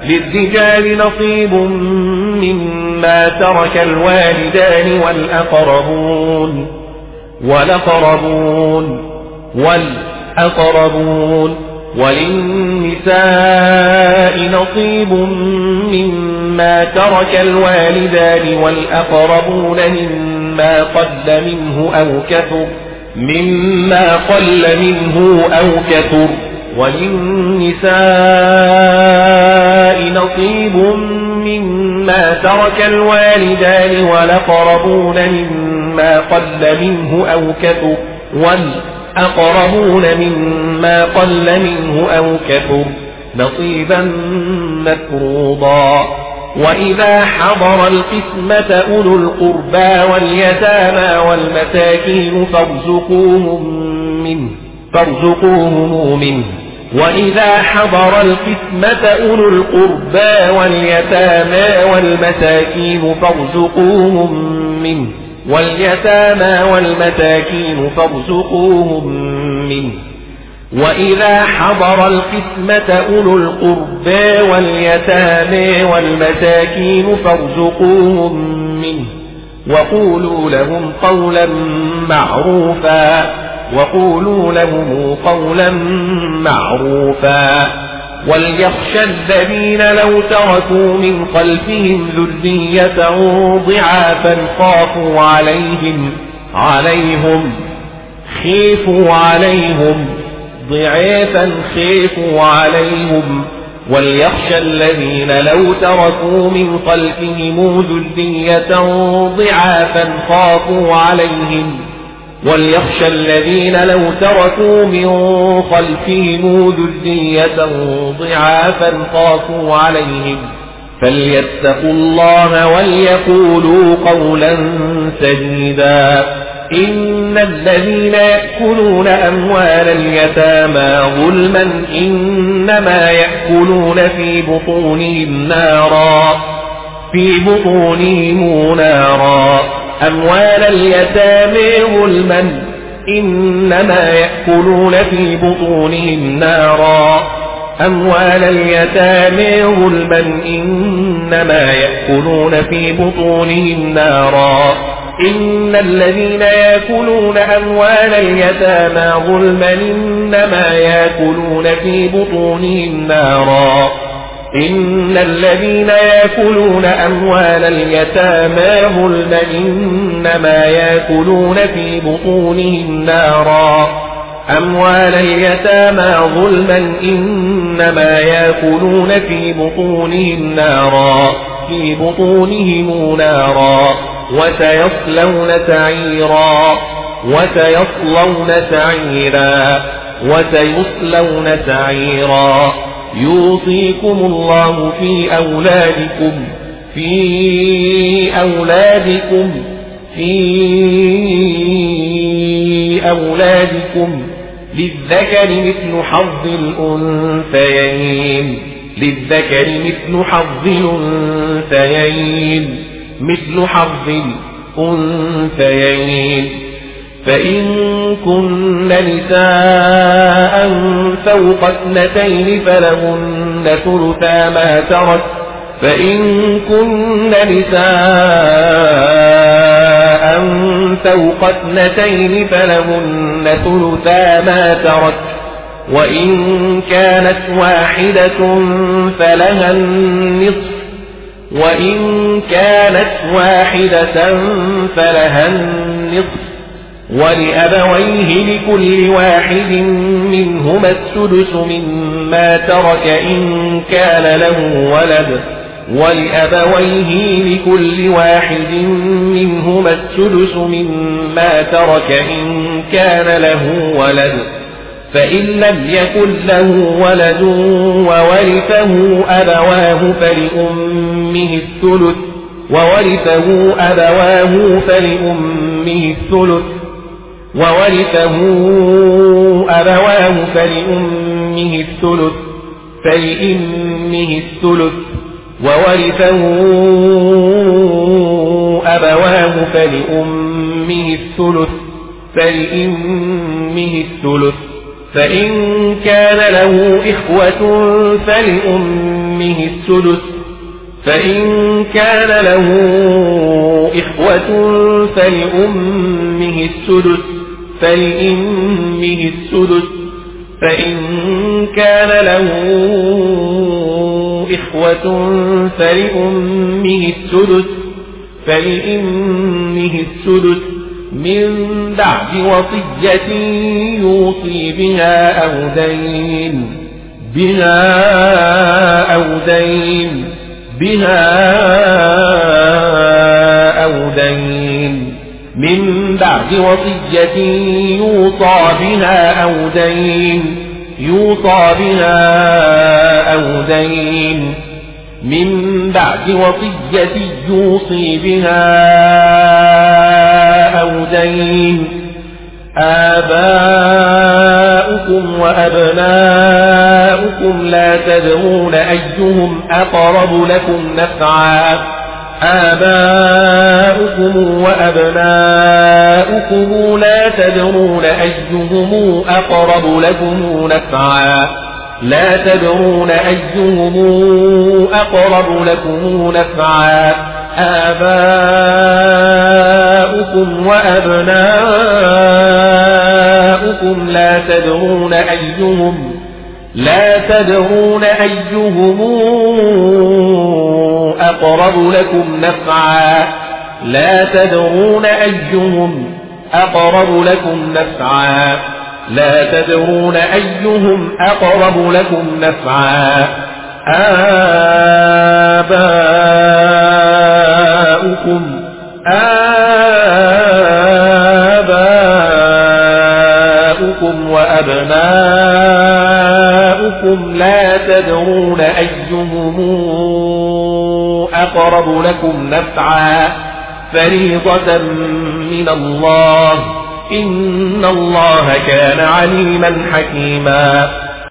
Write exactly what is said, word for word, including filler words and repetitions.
للرجال نصيب مما ترك الوالدان والأقربون والأقربون والأقربون وللنساء نصيب مما ترك الوالدان والأقربون مما قل منه أو كثر مما قل منه أو كثر وللنساء نصيب مما ترك الوالدان والأقربون مما قل منه أو كثر والأقربون مما قل منه أو كثر نصيبا مفروضا. وإذا حضر القسمة أولو القربى واليتامى والمساكين فارزقوهم منه فارزقوهم منه وإذا حضر القسمة أولو القربى واليتامى والمساكين فارزقوهم منه واليتامى والمساكين فارزقوهم منه وإذا حضر القسمة أولو القربى واليتامى والمساكين فارزقوهم منه وقولوا لهم قولا معروفا وقولوا لهم قولا معروفا. وليخشى الذين لو تركوا من خلفهم ذرية ضعافا خافوا عليهم عليهم خيفوا عليهم ضعافا خيفوا عليهم وليخشى الذين لو تركوا من خلفهم ذرية ضعافا خافوا عليهم وليخشى الذين لو تركوا من خلفهم ذرية ضعافا خافوا عليهم فليتقوا الله وليقولوا قولا سديدا. إن الذين يأكلون أموال اليتامى ظلما إنما يأكلون في بطونهم نارا في بطونهم نارا أموال اليتامى ظلما إنما يأكلون في بطونهم نارا أموال اليتامى ظلما إنما يأكلون في بطونهم نارا إن الذين يأكلون أموال اليتامى ظلما إنما يأكلون في بطونهم نارا إن الذين يأكلون أموال اليتامى ظلما إنما يأكلون في بطونهم نارا أموال اليتامى ظلما إنما يأكلون في بطونهم نارا في بطونهم نارا وسيصلون سعيرا وسيصلون سعيرا وسيصلون سعيرا. يوصيكم الله في أولادكم في أولادكم في أولادكم للذكر مثل حظ الأنثيين للذكر مثل حظ الأنثيين مثل حظ الأنثيين. فإن كن نساء فوق اثنتين فلهن ثلثا ما ترك فإن كن نساء فوق اثنتين فلهن ثلثا ما ترك وإن كانت واحدة فلها النصف وإن كانت واحدة فلها النصف ولأبويه لكل واحد منهما السدس مما ترك إن كان له ولد ولأبويه لكل واحد منهما السدس مما ترك إن كان له ولد فإن لم يكن له ولد وورثه أبواه فلأمه الثلث وورثه أبواه فلأمه الثلث وورثه أبواه فلأمه الثلث فلأمه الثلث وورثه أبواه فلأمه الثلث فلأمه الثلث فإن كان له إخوة فلأمه فلأمه السدس فإن كان له إخوة فلأمه السدس فلأمه السدس فإن كان له إخوة فلأمه السدس فلأمه السدس من بعد وصية يوصي بها أو دين بها أو دين بها أو دين من بعد وصية يوصى بها أو دين يوصى بها أو دين من بعد وصية يوصي بها أو دين آباؤكم وأبناؤكم لا تدرون أيهم أقرب لكم نفعا آباؤكم وأبناؤكم لا تدرون أيهم أقرب لكم نفعا لا تدرون أيهم أقرب لكم نفعا آباؤكم وأبناؤكم لا تدرون أيهم لا تدرون أيهم أقرب لكم نفعا لا تدرون أيهم أقرب لكم نفعا لا تدرون أيهم أقرب لكم نفعا آباؤكم آباؤكم وأبناؤكم لا تدرون أيهم أقرب لكم نفعا فريضة من الله إن الله كان عليما حكيما